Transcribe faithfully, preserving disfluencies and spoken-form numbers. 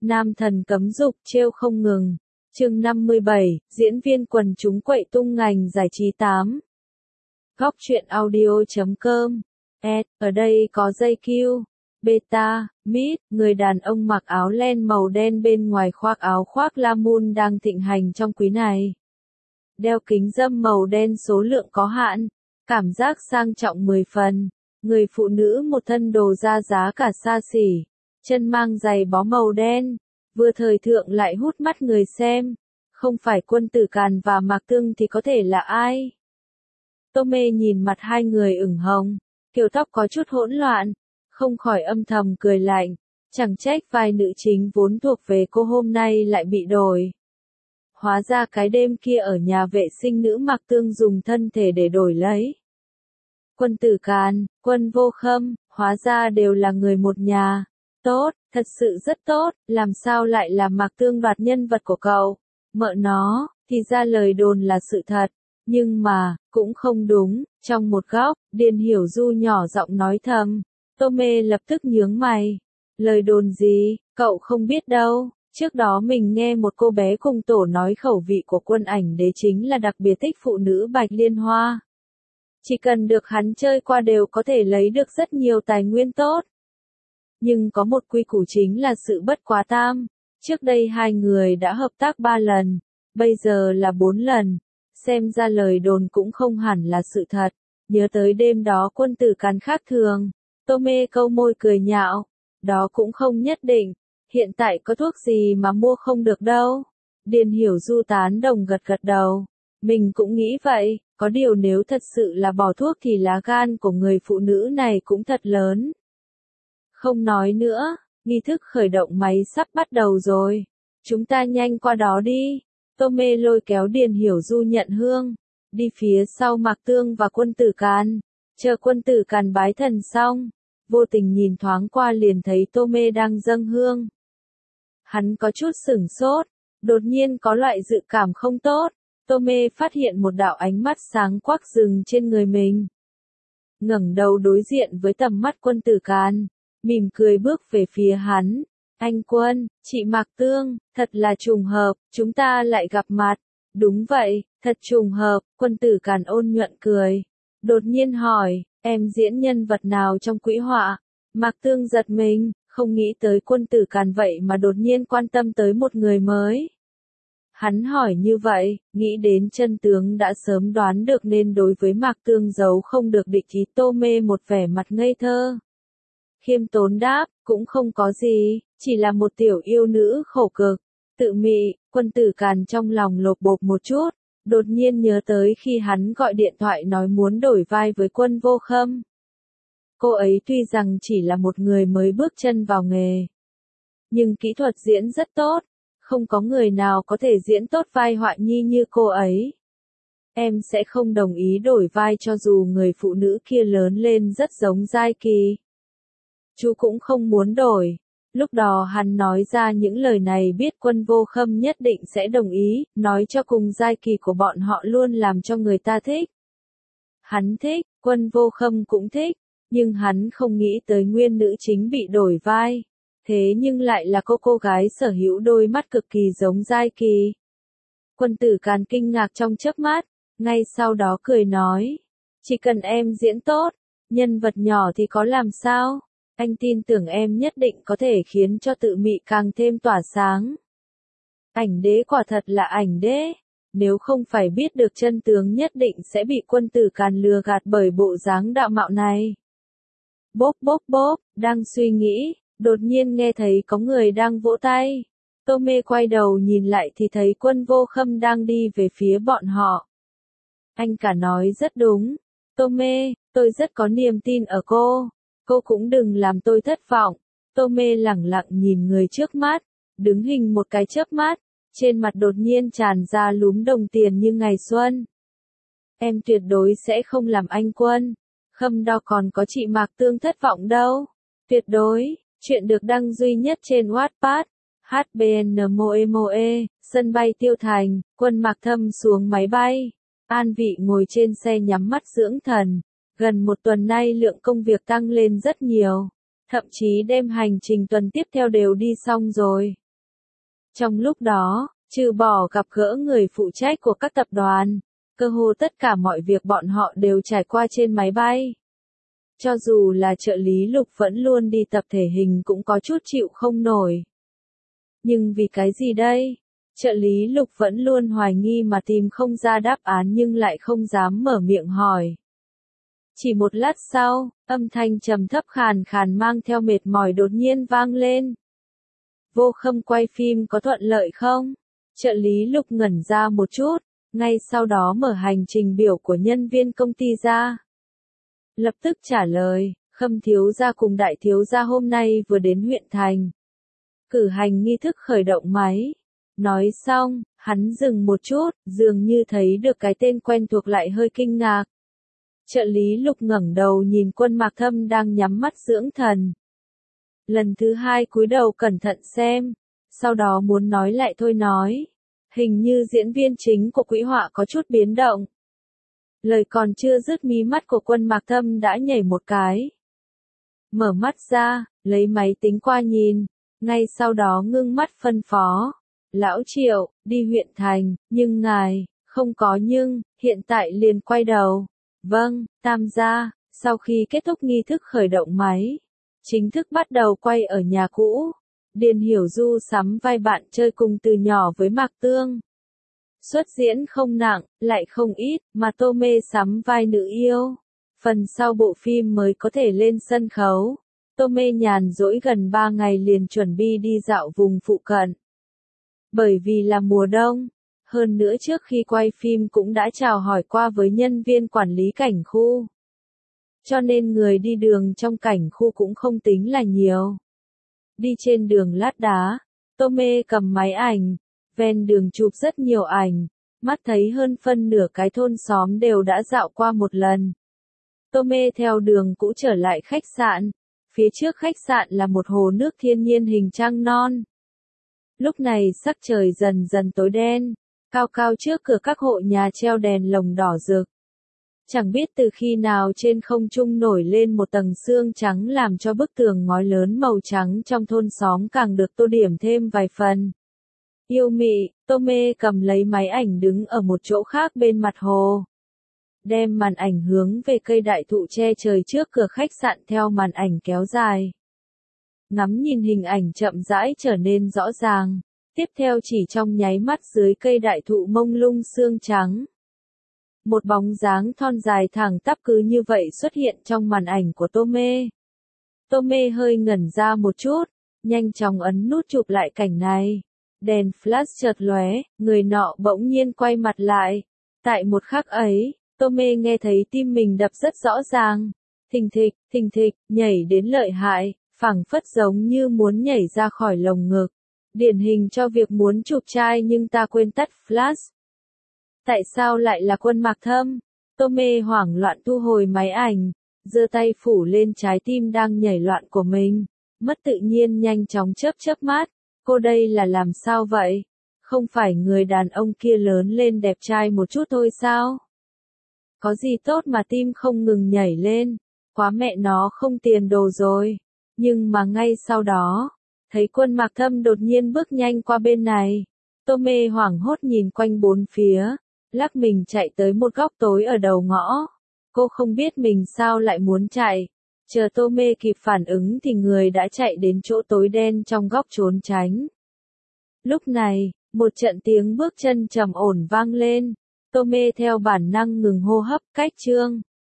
Nam thần cấm dục trêu không ngừng. Chương năm mươi bảy, diễn viên quần chúng quậy tung ngành giải trí tám. Góc truyện audio chấm com. Ed, ở đây có dây Q, beta, mid, người đàn ông mặc áo len màu đen bên ngoài khoác áo khoác la mun đang thịnh hành trong quý này. Đeo kính râm màu đen số lượng có hạn, cảm giác sang trọng mười phần. Người phụ nữ một thân đồ da giá cả xa xỉ, chân mang giày bó màu đen, vừa thời thượng lại hút mắt người xem. Không phải Quân Tử Càn và Mạc Tương thì có thể là ai? Tô Mê nhìn mặt hai người ửng hồng, kiểu tóc có chút hỗn loạn, không khỏi âm thầm cười lạnh, chẳng trách vai nữ chính vốn thuộc về cô hôm nay lại bị đổi. Hóa ra cái đêm kia ở nhà vệ sinh nữ Mạc Tương dùng thân thể để đổi lấy. Quân Tử Càn, Quân Vô Khâm, hóa ra đều là người một nhà. Tốt, thật sự rất tốt, làm sao lại là Mạc Tương đoạt nhân vật của cậu? Mợ nó, thì ra lời đồn là sự thật. Nhưng mà, cũng không đúng, trong một góc, Điền Hiểu Du nhỏ giọng nói thầm. Tô Mê lập tức nhướng mày. Lời đồn gì, cậu không biết đâu. Trước đó mình nghe một cô bé cùng tổ nói khẩu vị của Quân Ảnh Đế chính là đặc biệt thích phụ nữ Bạch Liên Hoa. Chỉ cần được hắn chơi qua đều có thể lấy được rất nhiều tài nguyên tốt. Nhưng có một quy củ chính là sự bất quá tam. Trước đây hai người đã hợp tác ba lần, bây giờ là bốn lần. Xem ra lời đồn cũng không hẳn là sự thật. Nhớ tới đêm đó Quân Tử Càn khác thường. Tô Mê câu môi cười nhạo. Đó cũng không nhất định. Hiện tại có thuốc gì mà mua không được đâu. Điền Hiểu Du tán đồng gật gật đầu. Mình cũng nghĩ vậy. Có điều nếu thật sự là bỏ thuốc thì lá gan của người phụ nữ này cũng thật lớn. Không nói nữa, nghi thức khởi động máy sắp bắt đầu rồi. Chúng ta nhanh qua đó đi. Tô Mê lôi kéo Điền Hiểu Du nhận hương. Đi phía sau Mạc Tương và Quân Tử Càn. Chờ Quân Tử Càn bái thần xong. Vô tình nhìn thoáng qua liền thấy Tô Mê đang dâng hương. Hắn có chút sửng sốt. Đột nhiên có loại dự cảm không tốt. Tô Mê phát hiện một đạo ánh mắt sáng quắc dừng trên người mình. Ngẩng đầu đối diện với tầm mắt Quân Tử Càn, mỉm cười bước về phía hắn. Anh Quân, chị Mạc Tương, thật là trùng hợp, chúng ta lại gặp mặt. Đúng vậy, thật trùng hợp, Quân Tử Càn ôn nhuận cười. Đột nhiên hỏi, em diễn nhân vật nào trong quỹ họa? Mạc Tương giật mình, không nghĩ tới Quân Tử Càn vậy mà đột nhiên quan tâm tới một người mới. Hắn hỏi như vậy, nghĩ đến chân tướng đã sớm đoán được nên đối với Mạc Tương giấu không được địch ý. Tô Mê một vẻ mặt ngây thơ. Khiêm tốn đáp, cũng không có gì, chỉ là một tiểu yêu nữ khổ cực. Tự mị, Quân Tử Càn trong lòng lột bột một chút, đột nhiên nhớ tới khi hắn gọi điện thoại nói muốn đổi vai với Quân Vô Khâm. Cô ấy tuy rằng chỉ là một người mới bước chân vào nghề, nhưng kỹ thuật diễn rất tốt. Không có người nào có thể diễn tốt vai họa nhi như cô ấy. Em sẽ không đồng ý đổi vai cho dù người phụ nữ kia lớn lên rất giống Giai Kỳ. Chú cũng không muốn đổi. Lúc đó hắn nói ra những lời này biết Quân Vô Khâm nhất định sẽ đồng ý, nói cho cùng Giai Kỳ của bọn họ luôn làm cho người ta thích. Hắn thích, Quân Vô Khâm cũng thích, nhưng hắn không nghĩ tới nguyên nữ chính bị đổi vai. Thế nhưng lại là cô cô gái sở hữu đôi mắt cực kỳ giống Giai Kỳ. Quân Tử Càn kinh ngạc trong chớp mắt, ngay sau đó cười nói. Chỉ cần em diễn tốt, nhân vật nhỏ thì có làm sao, anh tin tưởng em nhất định có thể khiến cho Tự Mị càng thêm tỏa sáng. Ảnh Đế quả thật là ảnh đế, nếu không phải biết được chân tướng nhất định sẽ bị Quân Tử Càn lừa gạt bởi bộ dáng đạo mạo này. Bốp bốp bốp, đang suy nghĩ. Đột nhiên nghe thấy có người đang vỗ tay. Tô Mê quay đầu nhìn lại thì thấy Quân Vô Khâm đang đi về phía bọn họ. Anh cả nói rất đúng. Tô Mê, tôi rất có niềm tin ở cô. Cô cũng đừng làm tôi thất vọng. Tô Mê lẳng lặng nhìn người trước mắt. Đứng hình một cái chớp mắt. Trên mặt đột nhiên tràn ra lúm đồng tiền như ngày xuân. Em tuyệt đối sẽ không làm anh Quân Khâm đo còn có chị Mạc Tương thất vọng đâu. Tuyệt đối. Chuyện được đăng duy nhất trên Wattpad, hát bê en Moe Moe, sân bay Tiêu Thành, Quân Mạc Thâm xuống máy bay. An Vị ngồi trên xe nhắm mắt dưỡng thần. Gần một tuần nay lượng công việc tăng lên rất nhiều. Thậm chí đêm hành trình tuần tiếp theo đều đi xong rồi. Trong lúc đó, trừ bỏ gặp gỡ người phụ trách của các tập đoàn, cơ hồ tất cả mọi việc bọn họ đều trải qua trên máy bay. Cho dù là trợ lý Lục vẫn luôn đi tập thể hình cũng có chút chịu không nổi. Nhưng vì cái gì đây? Trợ lý Lục vẫn luôn hoài nghi mà tìm không ra đáp án nhưng lại không dám mở miệng hỏi. Chỉ một lát sau, âm thanh trầm thấp khàn khàn mang theo mệt mỏi đột nhiên vang lên. Vô Khâm quay phim có thuận lợi không? Trợ lý Lục ngẩn ra một chút, ngay sau đó mở hành trình biểu của nhân viên công ty ra. Lập tức trả lời, Khâm thiếu gia cùng đại thiếu gia hôm nay vừa đến huyện thành. Cử hành nghi thức khởi động máy. Nói xong, hắn dừng một chút, dường như thấy được cái tên quen thuộc lại hơi kinh ngạc. Trợ lý Lục ngẩng đầu nhìn Quân Mạc Thâm đang nhắm mắt dưỡng thần. Lần thứ hai cúi đầu cẩn thận xem, sau đó muốn nói lại thôi nói. Hình như diễn viên chính của quỹ họa có chút biến động. Lời còn chưa dứt mí mắt của Quân Mạc Thâm đã nhảy một cái. Mở mắt ra, lấy máy tính qua nhìn, ngay sau đó ngưng mắt phân phó. Lão Triệu, đi huyện thành, nhưng ngài, không có nhưng, hiện tại liền quay đầu. Vâng, Tam gia, sau khi kết thúc nghi thức khởi động máy, chính thức bắt đầu quay ở nhà cũ. Điền Hiểu Du sắm vai bạn chơi cùng từ nhỏ với Mạc Tương. Xuất diễn không nặng, lại không ít, mà Tô Mê sắm vai nữ yêu. Phần sau bộ phim mới có thể lên sân khấu. Tô Mê nhàn rỗi gần ba ngày liền chuẩn bị đi dạo vùng phụ cận. Bởi vì là mùa đông, hơn nữa trước khi quay phim cũng đã chào hỏi qua với nhân viên quản lý cảnh khu. Cho nên người đi đường trong cảnh khu cũng không tính là nhiều. Đi trên đường lát đá, Tô Mê cầm máy ảnh, ven đường chụp rất nhiều ảnh, mắt thấy hơn phân nửa cái thôn xóm đều đã dạo qua một lần. Tô Mê theo đường cũ trở lại khách sạn, phía trước khách sạn là một hồ nước thiên nhiên hình trăng non. Lúc này sắc trời dần dần tối đen, cao cao trước cửa các hộ nhà treo đèn lồng đỏ rực. Chẳng biết từ khi nào trên không trung nổi lên một tầng sương trắng làm cho bức tường ngói lớn màu trắng trong thôn xóm càng được tô điểm thêm vài phần. Yêu mị, Tô Mê cầm lấy máy ảnh đứng ở một chỗ khác bên mặt hồ. Đem màn ảnh hướng về cây đại thụ che trời trước cửa khách sạn theo màn ảnh kéo dài. Ngắm nhìn hình ảnh chậm rãi trở nên rõ ràng, tiếp theo chỉ trong nháy mắt dưới cây đại thụ mông lung sương trắng. Một bóng dáng thon dài thẳng tắp cứ như vậy xuất hiện trong màn ảnh của Tô Mê. Tô Mê hơi ngẩn ra một chút, nhanh chóng ấn nút chụp lại cảnh này. Đèn flash chợt lóe, người nọ bỗng nhiên quay mặt lại. Tại một khắc ấy, Tô Mê nghe thấy tim mình đập rất rõ ràng. Thình thịch, thình thịch, nhảy đến lợi hại, phảng phất giống như muốn nhảy ra khỏi lồng ngực. Điển hình cho việc muốn chụp trai nhưng ta quên tắt flash. Tại sao lại là Quân Mạc Thâm? Tô Mê hoảng loạn thu hồi máy ảnh, giơ tay phủ lên trái tim đang nhảy loạn của mình. Mất tự nhiên nhanh chóng chớp chớp mắt. Cô đây là làm sao vậy? Không phải người đàn ông kia lớn lên đẹp trai một chút thôi sao? Có gì tốt mà tim không ngừng nhảy lên? Quá mẹ nó không tiền đồ rồi. Nhưng mà ngay sau đó, thấy Quân Mạc Thâm đột nhiên bước nhanh qua bên này. Tô Mê hoảng hốt nhìn quanh bốn phía, lắc mình chạy tới một góc tối ở đầu ngõ. Cô không biết mình sao lại muốn chạy. Chờ Tô Mê kịp phản ứng thì người đã chạy đến chỗ tối đen trong góc trốn tránh. Lúc này, một trận tiếng bước chân trầm ổn vang lên. Tô Mê theo bản năng ngừng hô hấp, cách chương.